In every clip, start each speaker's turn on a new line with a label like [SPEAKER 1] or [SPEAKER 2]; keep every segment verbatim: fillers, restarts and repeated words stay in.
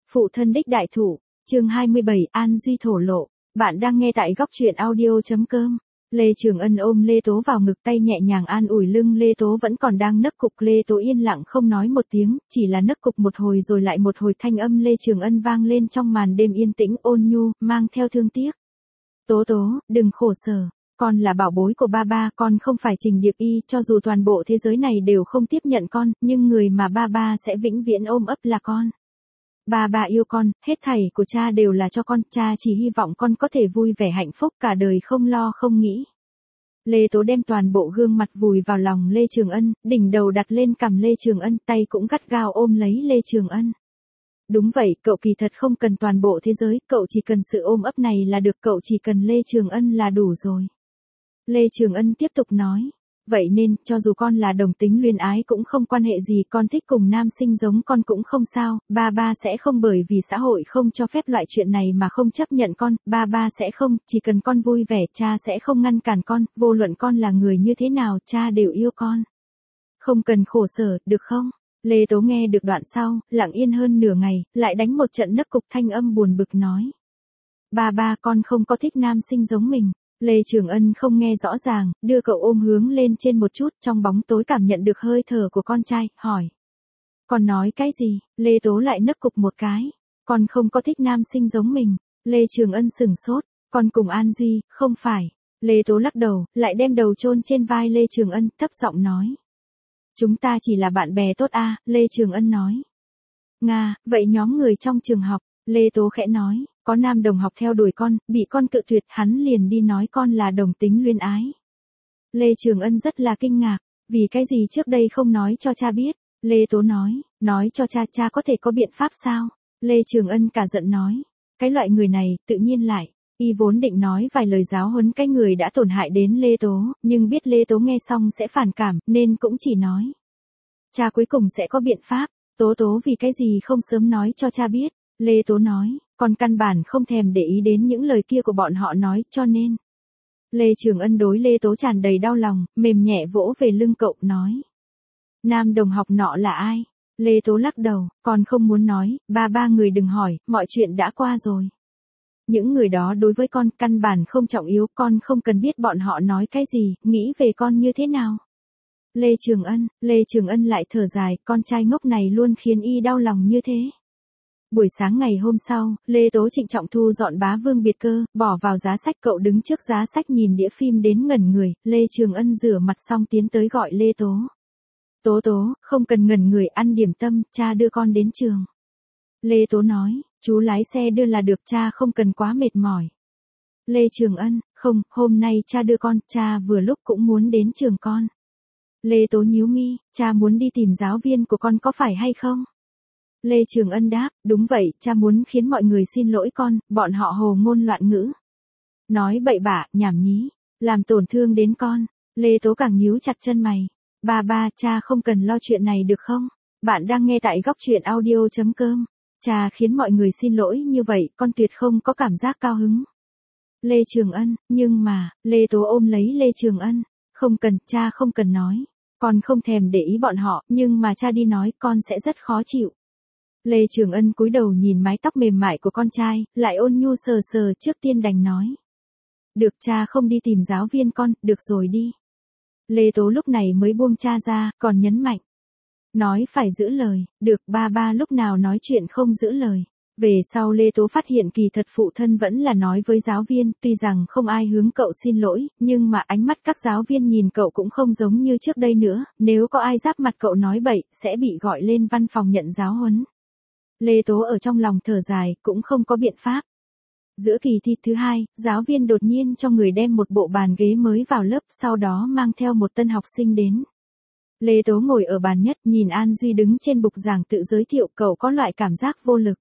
[SPEAKER 1] Phụ thân đích đại thủ, chương hai mươi bảy, An Duy thổ lộ. Bạn đang nghe tại góc truyện audio.com. Lê Trường Ân ôm Lê Tố vào ngực, tay nhẹ nhàng an ủi lưng Lê Tố vẫn còn đang nấc cục. Lê Tố yên lặng không nói một tiếng, chỉ là nấc cục một hồi rồi lại một hồi, thanh âm Lê Trường Ân vang lên trong màn đêm yên tĩnh ôn nhu, mang theo thương tiếc. Tố Tố, đừng khổ sở. Con là bảo bối của ba ba, con không phải Trình Điệp Y, cho dù toàn bộ thế giới này đều không tiếp nhận con, nhưng người mà ba ba sẽ vĩnh viễn ôm ấp là con. Ba ba yêu con, hết thảy của cha đều là cho con, cha chỉ hy vọng con có thể vui vẻ hạnh phúc cả đời, không lo không nghĩ. Lê Tố đem toàn bộ gương mặt vùi vào lòng Lê Trường Ân, đỉnh đầu đặt lên cằm Lê Trường Ân, tay cũng gắt gao ôm lấy Lê Trường Ân. Đúng vậy, cậu kỳ thật không cần toàn bộ thế giới, cậu chỉ cần sự ôm ấp này là được, cậu chỉ cần Lê Trường Ân là đủ rồi. Lê Trường Ân tiếp tục nói, vậy nên, cho dù con là đồng tính luyến ái cũng không quan hệ gì, con thích cùng nam sinh giống con cũng không sao, ba ba sẽ không bởi vì xã hội không cho phép loại chuyện này mà không chấp nhận con, ba ba sẽ không, chỉ cần con vui vẻ, cha sẽ không ngăn cản con, vô luận con là người như thế nào, cha đều yêu con. Không cần khổ sở, được không? Lê Tố nghe được đoạn sau, lặng yên hơn nửa ngày, lại đánh một trận nấc cục, thanh âm buồn bực nói. Ba ba, con không có thích nam sinh giống mình. Lê Trường Ân không nghe rõ ràng, đưa cậu ôm hướng lên trên một chút, trong bóng tối cảm nhận được hơi thở của con trai, hỏi. Con nói cái gì? Lê Tố lại nấc cục một cái. Con không có thích nam sinh giống mình. Lê Trường Ân sửng sốt. Con cùng An Duy, không phải. Lê Tố lắc đầu, lại đem đầu chôn trên vai Lê Trường Ân, thấp giọng nói. Chúng ta chỉ là bạn bè tốt a, Lê Trường Ân nói. Nga, vậy nhóm người trong trường học, Lê Tố khẽ nói. Có nam đồng học theo đuổi con, bị con cự tuyệt, hắn liền đi nói con là đồng tính luyến ái. Lê Trường Ân rất là kinh ngạc, vì cái gì trước đây không nói cho cha biết. Lê Tố nói, nói cho cha, cha có thể có biện pháp sao? Lê Trường Ân cả giận nói, cái loại người này, tự nhiên lại. Y vốn định nói vài lời giáo huấn cái người đã tổn hại đến Lê Tố, nhưng biết Lê Tố nghe xong sẽ phản cảm, nên cũng chỉ nói. Cha cuối cùng sẽ có biện pháp, Tố Tố vì cái gì không sớm nói cho cha biết. Lê Tố nói, con căn bản không thèm để ý đến những lời kia của bọn họ nói, cho nên. Lê Trường Ân đối Lê Tố tràn đầy đau lòng, mềm nhẹ vỗ về lưng cậu, nói. Nam đồng học nọ là ai? Lê Tố lắc đầu, con không muốn nói, ba ba người đừng hỏi, mọi chuyện đã qua rồi. Những người đó đối với con căn bản không trọng yếu, con không cần biết bọn họ nói cái gì, nghĩ về con như thế nào. Lê Trường Ân, Lê Trường Ân lại thở dài, con trai ngốc này luôn khiến y đau lòng như thế. Buổi sáng ngày hôm sau, Lê Tố trịnh trọng thu dọn Bá Vương biệt cơ, bỏ vào giá sách, cậu đứng trước giá sách nhìn đĩa phim đến ngẩn người, Lê Trường Ân rửa mặt xong tiến tới gọi Lê Tố. Tố Tố, không cần ngẩn người, ăn điểm tâm, cha đưa con đến trường. Lê Tố nói, chú lái xe đưa là được, cha không cần quá mệt mỏi. Lê Trường Ân, không, hôm nay cha đưa con, cha vừa lúc cũng muốn đến trường con. Lê Tố nhíu mi, cha muốn đi tìm giáo viên của con có phải hay không? Lê Trường Ân đáp, đúng vậy, cha muốn khiến mọi người xin lỗi con, bọn họ hồ ngôn loạn ngữ. Nói bậy bạ, nhảm nhí, làm tổn thương đến con. Lê Tố càng nhíu chặt chân mày. Ba ba, cha không cần lo chuyện này được không? Bạn đang nghe tại góc truyện audio.com. Cha khiến mọi người xin lỗi như vậy, con tuyệt không có cảm giác cao hứng. Lê Trường Ân, nhưng mà, Lê Tố ôm lấy Lê Trường Ân. Không cần, cha không cần nói. Con không thèm để ý bọn họ, nhưng mà cha đi nói, con sẽ rất khó chịu. Lê Trường Ân cúi đầu nhìn mái tóc mềm mại của con trai, lại ôn nhu sờ sờ, trước tiên đành nói. Được, cha không đi tìm giáo viên con, được rồi đi. Lê Tố lúc này mới buông cha ra, còn nhấn mạnh. Nói phải giữ lời, được, ba ba lúc nào nói chuyện không giữ lời. Về sau Lê Tố phát hiện kỳ thật phụ thân vẫn là nói với giáo viên, tuy rằng không ai hướng cậu xin lỗi, nhưng mà ánh mắt các giáo viên nhìn cậu cũng không giống như trước đây nữa, nếu có ai giáp mặt cậu nói bậy, sẽ bị gọi lên văn phòng nhận giáo huấn. Lê Tố ở trong lòng thở dài, cũng không có biện pháp. Giữa kỳ thi thứ hai, giáo viên đột nhiên cho người đem một bộ bàn ghế mới vào lớp, sau đó mang theo một tân học sinh đến. Lê Tố ngồi ở bàn nhất, nhìn An Duy đứng trên bục giảng tự giới thiệu, cậu có loại cảm giác vô lực.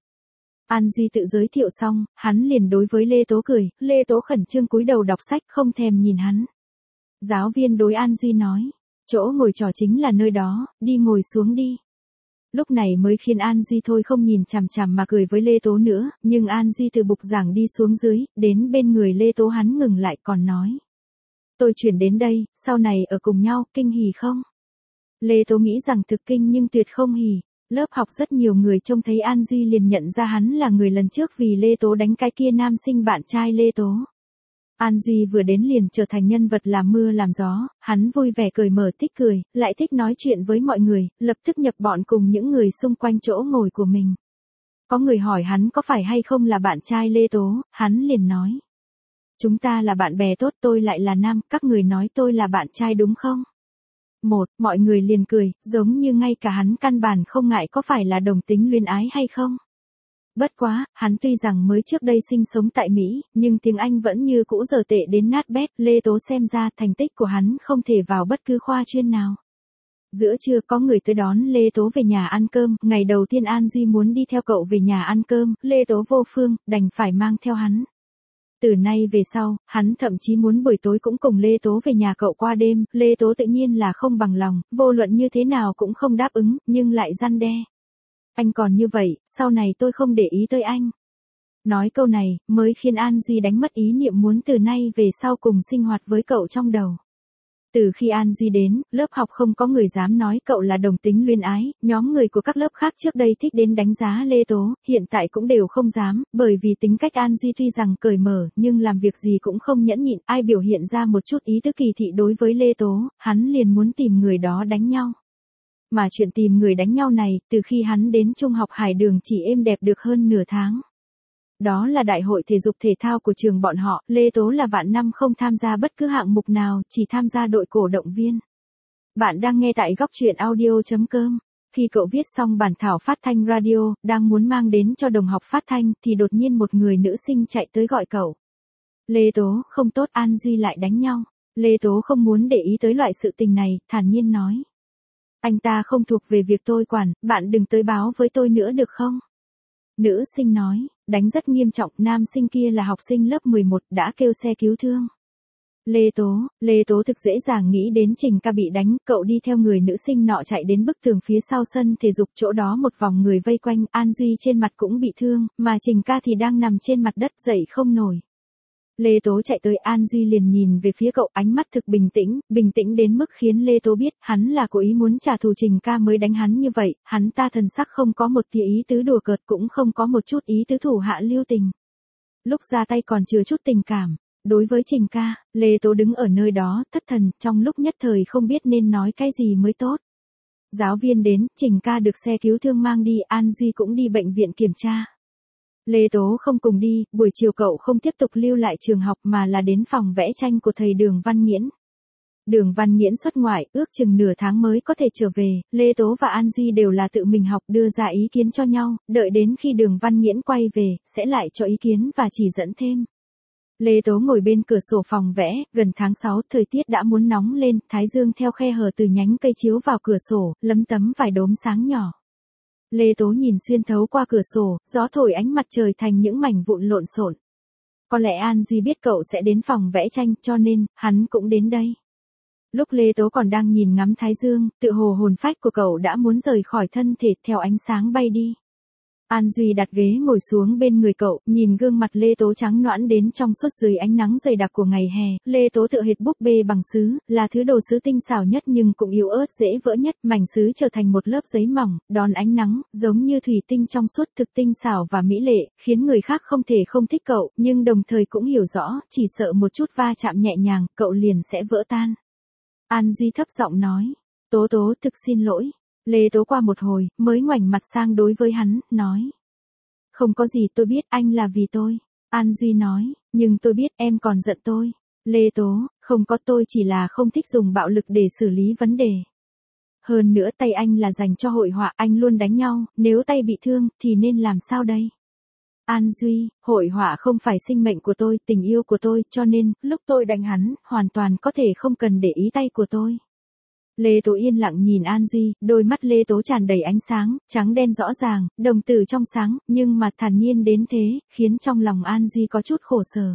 [SPEAKER 1] An Duy tự giới thiệu xong, hắn liền đối với Lê Tố cười, Lê Tố khẩn trương cúi đầu đọc sách, không thèm nhìn hắn. Giáo viên đối An Duy nói, chỗ ngồi trò chính là nơi đó, đi ngồi xuống đi. Lúc này mới khiến An Duy thôi không nhìn chằm chằm mà cười với Lê Tố nữa, nhưng An Duy từ bục giảng đi xuống dưới, đến bên người Lê Tố hắn ngừng lại còn nói. Tôi chuyển đến đây, sau này ở cùng nhau, kinh hỉ không? Lê Tố nghĩ rằng thực kinh nhưng tuyệt không hỉ. Lớp học rất nhiều người trông thấy An Duy liền nhận ra hắn là người lần trước vì Lê Tố đánh cái kia nam sinh bạn trai Lê Tố. An Duy vừa đến liền trở thành nhân vật làm mưa làm gió, hắn vui vẻ cười mở thích cười, lại thích nói chuyện với mọi người, lập tức nhập bọn cùng những người xung quanh chỗ ngồi của mình. Có người hỏi hắn có phải hay không là bạn trai Lê Tố, hắn liền nói. Chúng ta là bạn bè tốt, tôi lại là nam, các người nói tôi là bạn trai đúng không? Một, mọi người liền cười, giống như ngay cả hắn căn bản không ngại có phải là đồng tính luyến ái hay không. Bất quá, hắn tuy rằng mới trước đây sinh sống tại Mỹ, nhưng tiếng Anh vẫn như cũ dở tệ đến nát bét, Lê Tố xem ra thành tích của hắn không thể vào bất cứ khoa chuyên nào. Giữa trưa có người tới đón Lê Tố về nhà ăn cơm, ngày đầu tiên An Duy muốn đi theo cậu về nhà ăn cơm, Lê Tố vô phương, đành phải mang theo hắn. Từ nay về sau, hắn thậm chí muốn buổi tối cũng cùng Lê Tố về nhà cậu qua đêm, Lê Tố tự nhiên là không bằng lòng, vô luận như thế nào cũng không đáp ứng, nhưng lại răn đe. Anh còn như vậy, sau này tôi không để ý tới anh. Nói câu này, mới khiến An Duy đánh mất ý niệm muốn từ nay về sau cùng sinh hoạt với cậu trong đầu. Từ khi An Duy đến, lớp học không có người dám nói cậu là đồng tính luyến ái, nhóm người của các lớp khác trước đây thích đến đánh giá Lê Tố, hiện tại cũng đều không dám, bởi vì tính cách An Duy tuy rằng cởi mở, nhưng làm việc gì cũng không nhẫn nhịn, ai biểu hiện ra một chút ý tứ kỳ thị đối với Lê Tố, hắn liền muốn tìm người đó đánh nhau. Mà chuyện tìm người đánh nhau này, từ khi hắn đến trung học Hải Đường chỉ êm đẹp được hơn nửa tháng. Đó là đại hội thể dục thể thao của trường bọn họ, Lê Tố là vạn năm không tham gia bất cứ hạng mục nào, chỉ tham gia đội cổ động viên. Bạn đang nghe tại góc truyện audio chấm com. Khi cậu viết xong bản thảo phát thanh radio, đang muốn mang đến cho đồng học phát thanh, thì đột nhiên một người nữ sinh chạy tới gọi cậu. Lê Tố, không tốt, An Duy lại đánh nhau. Lê Tố không muốn để ý tới loại sự tình này, thản nhiên nói. Anh ta không thuộc về việc tôi quản, bạn đừng tới báo với tôi nữa được không? Nữ sinh nói, đánh rất nghiêm trọng, nam sinh kia là học sinh lớp mười một, đã kêu xe cứu thương. Lê Tố, Lê Tố thực dễ dàng nghĩ đến Trình Ca bị đánh, cậu đi theo người nữ sinh nọ chạy đến bức tường phía sau sân thể dục, chỗ đó một vòng người vây quanh, An Duy trên mặt cũng bị thương, mà Trình Ca thì đang nằm trên mặt đất dậy không nổi. Lê Tố chạy tới, An Duy liền nhìn về phía cậu, ánh mắt thực bình tĩnh, bình tĩnh đến mức khiến Lê Tố biết, hắn là cố ý muốn trả thù Trình Ca mới đánh hắn như vậy, hắn ta thần sắc không có một tia ý tứ đùa cợt, cũng không có một chút ý tứ thủ hạ lưu tình. Lúc ra tay còn chứa chút tình cảm. Đối với Trình Ca, Lê Tố đứng ở nơi đó, thất thần, trong lúc nhất thời không biết nên nói cái gì mới tốt. Giáo viên đến, Trình Ca được xe cứu thương mang đi, An Duy cũng đi bệnh viện kiểm tra. Lê Tố không cùng đi, buổi chiều cậu không tiếp tục lưu lại trường học mà là đến phòng vẽ tranh của thầy Đường Văn Nghiễn. Đường Văn Nghiễn xuất ngoại, ước chừng nửa tháng mới có thể trở về, Lê Tố và An Duy đều là tự mình học đưa ra ý kiến cho nhau, đợi đến khi Đường Văn Nghiễn quay về, sẽ lại cho ý kiến và chỉ dẫn thêm. Lê Tố ngồi bên cửa sổ phòng vẽ, gần tháng sáu, thời tiết đã muốn nóng lên, thái dương theo khe hở từ nhánh cây chiếu vào cửa sổ, lấm tấm vài đốm sáng nhỏ. Lê Tố nhìn xuyên thấu qua cửa sổ, gió thổi ánh mặt trời thành những mảnh vụn lộn xộn. Có lẽ An Duy biết cậu sẽ đến phòng vẽ tranh, cho nên, hắn cũng đến đây. Lúc Lê Tố còn đang nhìn ngắm thái dương, tự hồ hồn phách của cậu đã muốn rời khỏi thân thể, theo ánh sáng bay đi. An Duy đặt ghế ngồi xuống bên người cậu, nhìn gương mặt Lê Tố trắng nõn đến trong suốt dưới ánh nắng dày đặc của ngày hè, Lê Tố tựa hệt búp bê bằng sứ, là thứ đồ sứ tinh xảo nhất nhưng cũng yếu ớt dễ vỡ nhất, mảnh sứ trở thành một lớp giấy mỏng, đón ánh nắng, giống như thủy tinh trong suốt, thực tinh xảo và mỹ lệ, khiến người khác không thể không thích cậu, nhưng đồng thời cũng hiểu rõ, chỉ sợ một chút va chạm nhẹ nhàng, cậu liền sẽ vỡ tan. An Duy thấp giọng nói, Tố Tố thực xin lỗi. Lê Tố qua một hồi, mới ngoảnh mặt sang đối với hắn, nói. Không có gì, tôi biết anh là vì tôi. An Duy nói, nhưng tôi biết em còn giận tôi. Lê Tố, không có, tôi chỉ là không thích dùng bạo lực để xử lý vấn đề. Hơn nữa tay anh là dành cho hội họa, anh luôn đánh nhau, nếu tay bị thương, thì nên làm sao đây? An Duy, hội họa không phải sinh mệnh của tôi, tình yêu của tôi, cho nên, lúc tôi đánh hắn, hoàn toàn có thể không cần để ý tay của tôi. Lê Tố yên lặng nhìn An Duy, đôi mắt Lê Tố tràn đầy ánh sáng, trắng đen rõ ràng, đồng tử trong sáng, nhưng mà thản nhiên đến thế, khiến trong lòng An Duy có chút khổ sở.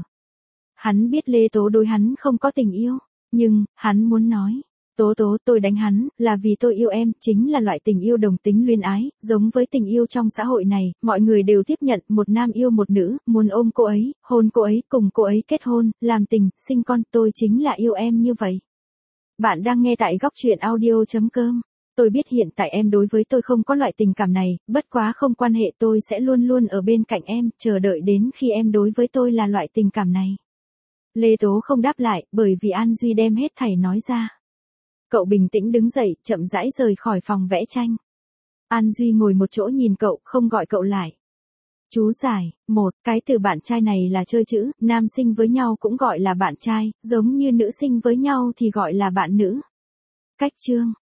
[SPEAKER 1] Hắn biết Lê Tố đối hắn không có tình yêu, nhưng, hắn muốn nói. Tố Tố, tôi đánh hắn, là vì tôi yêu em, chính là loại tình yêu đồng tính luyến ái, giống với tình yêu trong xã hội này, mọi người đều tiếp nhận, một nam yêu một nữ, muốn ôm cô ấy, hôn cô ấy, cùng cô ấy kết hôn, làm tình, sinh con, tôi chính là yêu em như vậy. Bạn đang nghe tại góc truyện audio chấm com. Tôi biết hiện tại em đối với tôi không có loại tình cảm này, bất quá không quan hệ, tôi sẽ luôn luôn ở bên cạnh em, chờ đợi đến khi em đối với tôi là loại tình cảm này. Lê Tố không đáp lại, bởi vì An Duy đem hết thảy nói ra. Cậu bình tĩnh đứng dậy, chậm rãi rời khỏi phòng vẽ tranh. An Duy ngồi một chỗ nhìn cậu, không gọi cậu lại. Chú giải, một, cái từ bạn trai này là chơi chữ, nam sinh với nhau cũng gọi là bạn trai, giống như nữ sinh với nhau thì gọi là bạn nữ. Cách chương.